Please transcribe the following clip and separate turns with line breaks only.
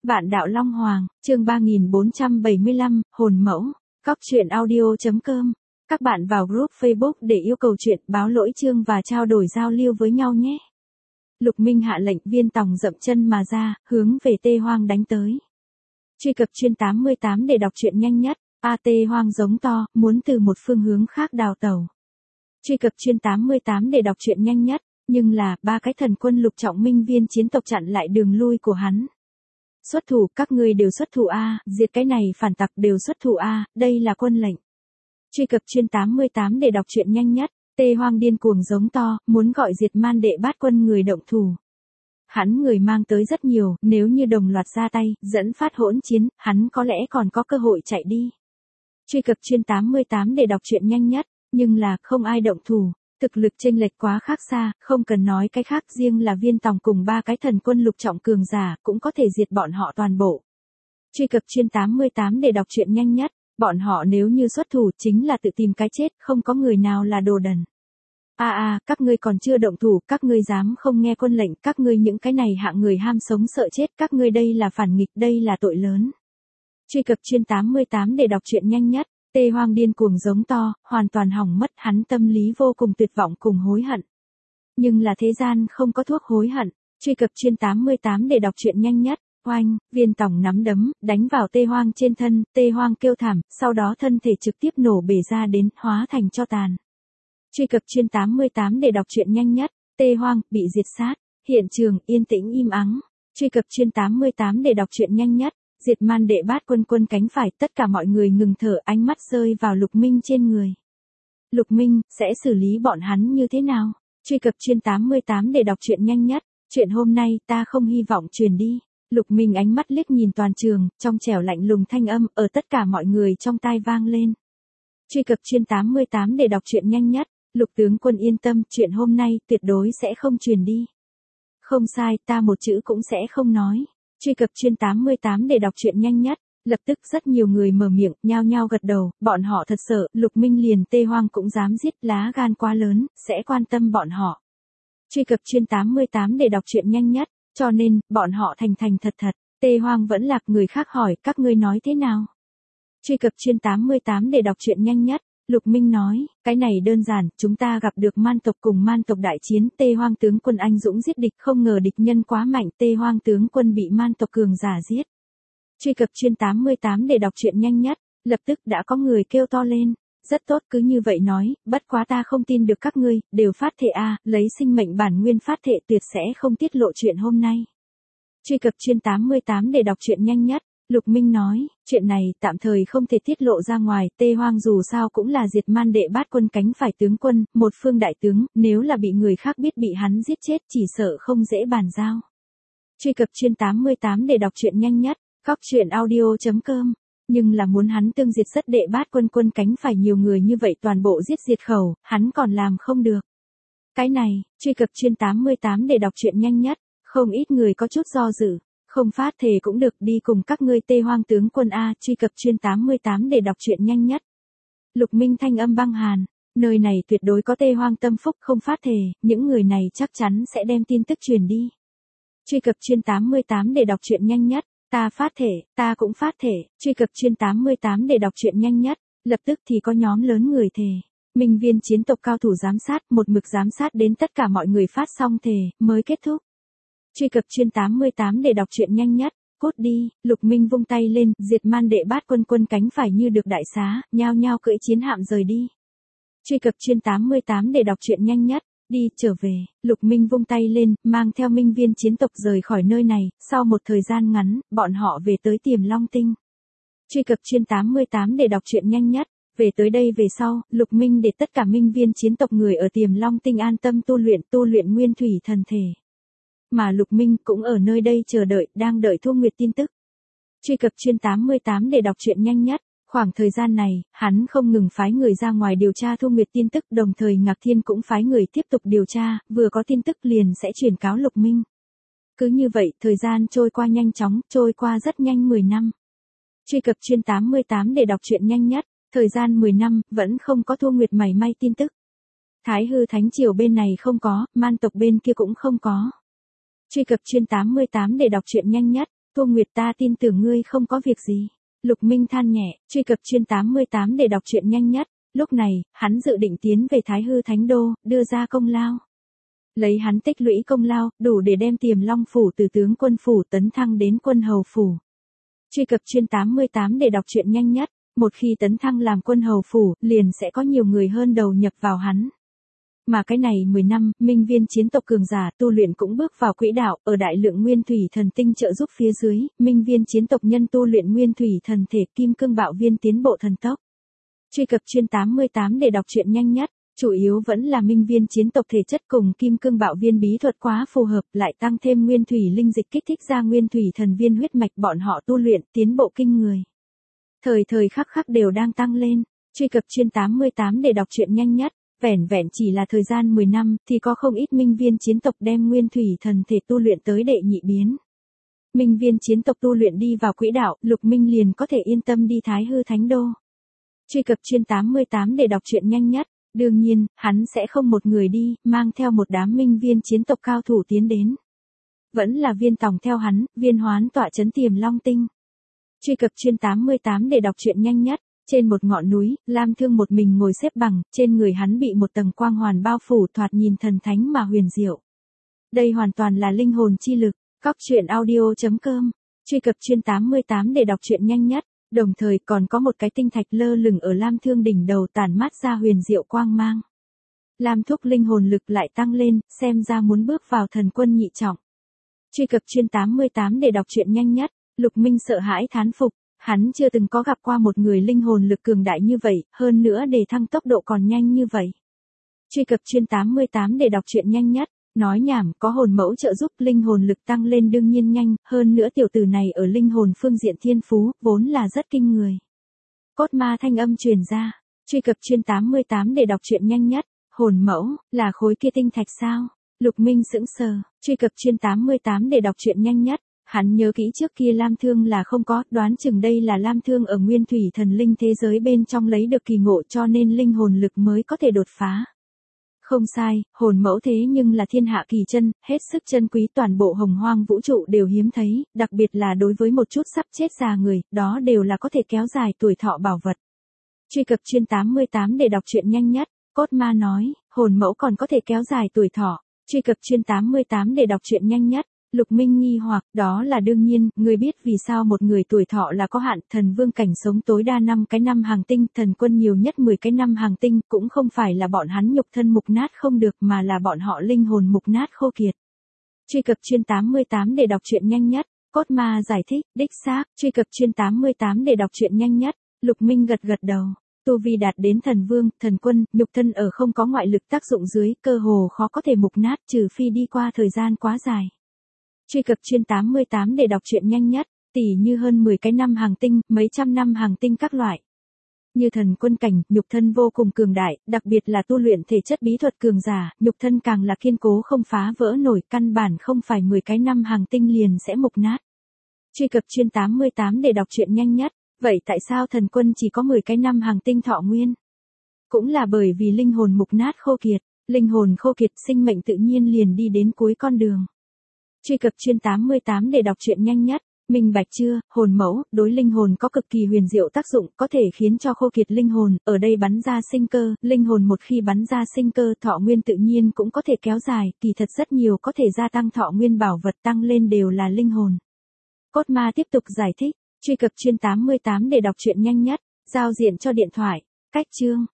Vạn Đạo Long Hoàng, chương 3475, Hồn Mẫu, Cóc truyện audio.com. Các bạn vào group Facebook để yêu cầu chuyện, báo lỗi chương và trao đổi giao lưu với nhau nhé. Lục Minh hạ lệnh, Viên Tòng dậm chân mà ra, hướng về Tê Hoang đánh tới. Truy cập chuyên 88 để đọc truyện nhanh nhất. Tê Hoang giống to, muốn từ một phương hướng khác đào tẩu. Truy cập chuyên 88 để đọc truyện nhanh nhất, nhưng là ba cái thần quân Lục Trọng Minh viên chiến tộc chặn lại đường lui của hắn. Xuất thủ, các ngươi đều xuất thủ a, diệt cái này phản tặc đều xuất thủ a, đây là quân lệnh. Truy cập chuyên 88 để đọc truyện nhanh nhất. Tê Hoang điên cuồng giống to, muốn gọi diệt man đệ bát quân người động thủ. Hắn người mang tới rất nhiều, nếu như đồng loạt ra tay, dẫn phát hỗn chiến, hắn có lẽ còn có cơ hội chạy đi. Truy cập chuyên 88 để đọc truyện nhanh nhất, nhưng là không ai động thủ, thực lực chênh lệch quá khác xa, không cần nói cái khác, riêng là Viên Tòng cùng ba cái thần quân Lục Trọng cường giả cũng có thể diệt bọn họ toàn bộ. Truy cập chuyên 88 để đọc truyện nhanh nhất, bọn họ nếu như xuất thủ chính là tự tìm cái chết, không có người nào là đồ đần. Các ngươi còn chưa động thủ, các ngươi dám không nghe quân lệnh, các ngươi những cái này hạng người ham sống sợ chết, các ngươi đây là phản nghịch, đây là tội lớn. Truy cập chuyên 88 để đọc truyện nhanh nhất. Tê Hoang điên cuồng giống to, hoàn toàn hỏng mất, hắn tâm lý vô cùng tuyệt vọng cùng hối hận. Nhưng là thế gian không có thuốc hối hận. Truy cập chuyên 88 để đọc truyện nhanh nhất. Oanh, Viên Tòng nắm đấm, đánh vào Tê Hoang trên thân, Tê Hoang kêu thảm, sau đó thân thể trực tiếp nổ bể ra đến, hóa thành tro tàn. Truy cập chuyên 88 để đọc truyện nhanh nhất. Tê Hoang bị diệt sát, hiện trường yên tĩnh im ắng. Truy cập chuyên 88 để đọc truyện nhanh nhất. Diệt man đệ bát quân quân cánh phải, tất cả mọi người ngừng thở, ánh mắt rơi vào Lục Minh trên người. Lục Minh sẽ xử lý bọn hắn như thế nào? Truy cập chuyên 88 để đọc truyện nhanh nhất. Chuyện hôm nay ta không hy vọng truyền đi. Lục Minh ánh mắt liếc nhìn toàn trường, trong trẻo lạnh lùng thanh âm ở tất cả mọi người trong tai vang lên. Truy cập chuyên 88 để đọc truyện nhanh nhất. Lục tướng quân yên tâm, chuyện hôm nay tuyệt đối sẽ không truyền đi. Không sai, ta một chữ cũng sẽ không nói. Truy cập chuyên 88 để đọc truyện nhanh nhất. Lập tức rất nhiều người mở miệng, nhao nhao gật đầu, bọn họ thật sợ, Lục Minh liền Tê Hoang cũng dám giết, lá gan quá lớn, sẽ quan tâm bọn họ. Truy cập chuyên 88 để đọc truyện nhanh nhất, cho nên, bọn họ thành thật thật, Tê Hoang vẫn lạc, người khác hỏi, các ngươi nói thế nào? Truy cập chuyên 88 để đọc truyện nhanh nhất. Lục Minh nói, cái này đơn giản, chúng ta gặp được man tộc cùng man tộc đại chiến, Tê Hoang tướng quân anh dũng giết địch, không ngờ địch nhân quá mạnh, Tê Hoang tướng quân bị man tộc cường giả giết. Truy cập chuyên 88 để đọc truyện nhanh nhất, lập tức đã có người kêu to lên, rất tốt, cứ như vậy nói, bất quá ta không tin được các ngươi, đều phát thệ lấy sinh mệnh bản nguyên phát thệ tuyệt sẽ không tiết lộ chuyện hôm nay. Truy cập chuyên 88 để đọc truyện nhanh nhất. Lục Minh nói, chuyện này tạm thời không thể tiết lộ ra ngoài, Tê Hoang dù sao cũng là diệt man đệ bát quân cánh phải tướng quân, một phương đại tướng, nếu là bị người khác biết bị hắn giết chết chỉ sợ không dễ bàn giao. Truy cập chuyên 88 để đọc truyện nhanh nhất. Cóc truyện audio.com. Nhưng là muốn hắn tương diệt rất đệ bát quân quân cánh phải nhiều người như vậy toàn bộ giết diệt khẩu, hắn còn làm không được. Cái này, truy cập chuyên 88 để đọc truyện nhanh nhất, không ít người có chút do dự. Không phát thề cũng được, đi cùng các ngươi Tê Hoang tướng quân truy cập chuyên 88 để đọc truyện nhanh nhất. Lục Minh thanh âm băng hàn, nơi này tuyệt đối có Tê Hoang tâm phúc, không phát thề, những người này chắc chắn sẽ đem tin tức truyền đi. Truy cập chuyên 88 để đọc truyện nhanh nhất, ta phát thể, ta cũng phát thể, truy cập chuyên 88 để đọc truyện nhanh nhất, lập tức thì có nhóm lớn người thề. Minh viên chiến tộc cao thủ giám sát, một mực giám sát đến tất cả mọi người phát xong thề, mới kết thúc. Truy cập chuyên 88 để đọc truyện nhanh nhất, cốt đi, Lục Minh vung tay lên, diệt man đệ bát quân quân cánh phải như được đại xá, nhao nhao cưỡi chiến hạm rời đi. Truy cập chuyên 88 để đọc truyện nhanh nhất, đi, trở về, Lục Minh vung tay lên, mang theo minh viên chiến tộc rời khỏi nơi này, sau một thời gian ngắn, bọn họ về tới Tiềm Long Tinh. Truy cập chuyên 88 để đọc truyện nhanh nhất, về tới đây về sau, Lục Minh để tất cả minh viên chiến tộc người ở Tiềm Long Tinh an tâm tu luyện nguyên thủy thần thể. Mà Lục Minh cũng ở nơi đây chờ đợi, đang đợi Thu Nguyệt tin tức. Truy cập chuyên 88 để đọc truyện nhanh nhất, khoảng thời gian này, hắn không ngừng phái người ra ngoài điều tra Thu Nguyệt tin tức, đồng thời Ngạc Thiên cũng phái người tiếp tục điều tra, vừa có tin tức liền sẽ truyền cáo Lục Minh. Cứ như vậy, thời gian trôi qua nhanh chóng, trôi qua rất nhanh 10 năm. Truy cập chuyên 88 để đọc truyện nhanh nhất, thời gian 10 năm, vẫn không có Thu Nguyệt mảy may tin tức. Thái Hư Thánh Triều bên này không có, man tộc bên kia cũng không có. Truy cập chuyên 88 để đọc truyện nhanh nhất. Tô Nguyệt ta tin tưởng ngươi không có việc gì. Lục Minh than nhẹ, truy cập chuyên 88 để đọc truyện nhanh nhất. Lúc này, hắn dự định tiến về Thái Hư Thánh Đô, đưa ra công lao. Lấy hắn tích lũy công lao, đủ để đem Tiềm Long Phủ từ tướng quân phủ tấn thăng đến quân hầu phủ. Truy cập chuyên 88 để đọc truyện nhanh nhất. Một khi tấn thăng làm quân hầu phủ, liền sẽ có nhiều người hơn đầu nhập vào hắn. Mà cái này 10 năm, minh viên chiến tộc cường giả tu luyện cũng bước vào quỹ đạo, ở đại lượng nguyên thủy thần tinh trợ giúp phía dưới, minh viên chiến tộc nhân tu luyện nguyên thủy thần thể kim cương bạo viên tiến bộ thần tốc. Truy cập chuyên 88 để đọc truyện nhanh nhất, chủ yếu vẫn là minh viên chiến tộc thể chất cùng kim cương bạo viên bí thuật quá phù hợp, lại tăng thêm nguyên thủy linh dịch kích thích ra nguyên thủy thần viên huyết mạch, bọn họ tu luyện tiến bộ kinh người. Thời khắc khắc đều đang tăng lên. Truy cập chuyên 88 để đọc truyện nhanh nhất. Vẻn vẹn chỉ là thời gian 10 năm, thì có không ít minh viên chiến tộc đem nguyên thủy thần thể tu luyện tới đệ nhị biến. Minh viên chiến tộc tu luyện đi vào quỹ đạo, Lục Minh liền có thể yên tâm đi Thái Hư Thánh Đô. Truy cập chuyên 88 để đọc truyện nhanh nhất. Đương nhiên, hắn sẽ không một người đi, mang theo một đám minh viên chiến tộc cao thủ tiến đến. Vẫn là Viên Tòng theo hắn, Viên Hoán tọa trấn Tiềm Long Tinh. Truy cập chuyên 88 để đọc truyện nhanh nhất. Trên một ngọn núi, Lam Thương một mình ngồi xếp bằng, trên người hắn bị một tầng quang hoàn bao phủ, thoạt nhìn thần thánh mà huyền diệu. Đây hoàn toàn là linh hồn chi lực. Cóc truyện audio.com. Truy cập chuyên 88 để đọc truyện nhanh nhất. Đồng thời còn có một cái tinh thạch lơ lửng ở Lam Thương đỉnh đầu tản mát ra huyền diệu quang mang. Lam thúc linh hồn lực lại tăng lên, xem ra muốn bước vào thần quân nhị trọng. Truy cập chuyên 88 để đọc truyện nhanh nhất. Lục Minh sợ hãi thán phục. Hắn chưa từng có gặp qua một người linh hồn lực cường đại như vậy, hơn nữa để thăng tốc độ còn nhanh như vậy. Truy cập chuyên 88 để đọc truyện nhanh nhất. Nói nhảm, có hồn mẫu trợ giúp linh hồn lực tăng lên đương nhiên nhanh, hơn nữa tiểu tử này ở linh hồn phương diện thiên phú, vốn là rất kinh người. Cốt ma thanh âm truyền ra. Truy cập chuyên 88 để đọc truyện nhanh nhất. Hồn mẫu, là khối kia tinh thạch sao? Lục Minh sững sờ. Truy cập chuyên 88 để đọc truyện nhanh nhất. Hắn nhớ kỹ trước kia Lam Thương là không có, đoán chừng đây là Lam Thương ở nguyên thủy thần linh thế giới bên trong lấy được kỳ ngộ cho nên linh hồn lực mới có thể đột phá. Không sai, hồn mẫu thế nhưng là thiên hạ kỳ chân, hết sức chân quý, toàn bộ hồng hoang vũ trụ đều hiếm thấy, đặc biệt là đối với một chút sắp chết già người, đó đều là có thể kéo dài tuổi thọ bảo vật. Truy cập chuyên 88 để đọc truyện nhanh nhất. Cốt ma nói, hồn mẫu còn có thể kéo dài tuổi thọ. Truy cập chuyên 88 để đọc truyện nhanh nhất. Lục Minh nghi hoặc, đó là đương nhiên, người biết vì sao một người tuổi thọ là có hạn, thần vương cảnh sống tối đa 5 cái năm hàng tinh, thần quân nhiều nhất 10 cái năm hàng tinh, cũng không phải là bọn hắn nhục thân mục nát không được mà là bọn họ linh hồn mục nát khô kiệt. Truy cập chuyên 88 để đọc truyện nhanh nhất. Cốt ma giải thích, đích xác, truy cập chuyên 88 để đọc truyện nhanh nhất. Lục Minh gật gật đầu. Tu vi đạt đến thần vương, thần quân, nhục thân ở không có ngoại lực tác dụng dưới, cơ hồ khó có thể mục nát trừ phi đi qua thời gian quá dài. Truy cập chuyên 88 để đọc truyện nhanh nhất, tỉ như hơn 10 cái năm hàng tinh, mấy trăm năm hàng tinh các loại. Như thần quân cảnh, nhục thân vô cùng cường đại, đặc biệt là tu luyện thể chất bí thuật cường giả, nhục thân càng là kiên cố không phá vỡ nổi, căn bản không phải 10 cái năm hàng tinh liền sẽ mục nát. Truy cập chuyên 88 để đọc truyện nhanh nhất, vậy tại sao thần quân chỉ có 10 cái năm hàng tinh thọ nguyên? Cũng là bởi vì linh hồn mục nát khô kiệt, linh hồn khô kiệt sinh mệnh tự nhiên liền đi đến cuối con đường. Truy cập chuyên 88 để đọc truyện nhanh nhất. Minh bạch chưa, hồn mẫu, đối linh hồn có cực kỳ huyền diệu tác dụng, có thể khiến cho khô kiệt linh hồn, ở đây bắn ra sinh cơ, linh hồn một khi bắn ra sinh cơ, thọ nguyên tự nhiên cũng có thể kéo dài, kỳ thật rất nhiều có thể gia tăng thọ nguyên bảo vật tăng lên đều là linh hồn. Cốt ma tiếp tục giải thích, truy cập chuyên 88 để đọc truyện nhanh nhất, giao diện cho điện thoại, cách chương.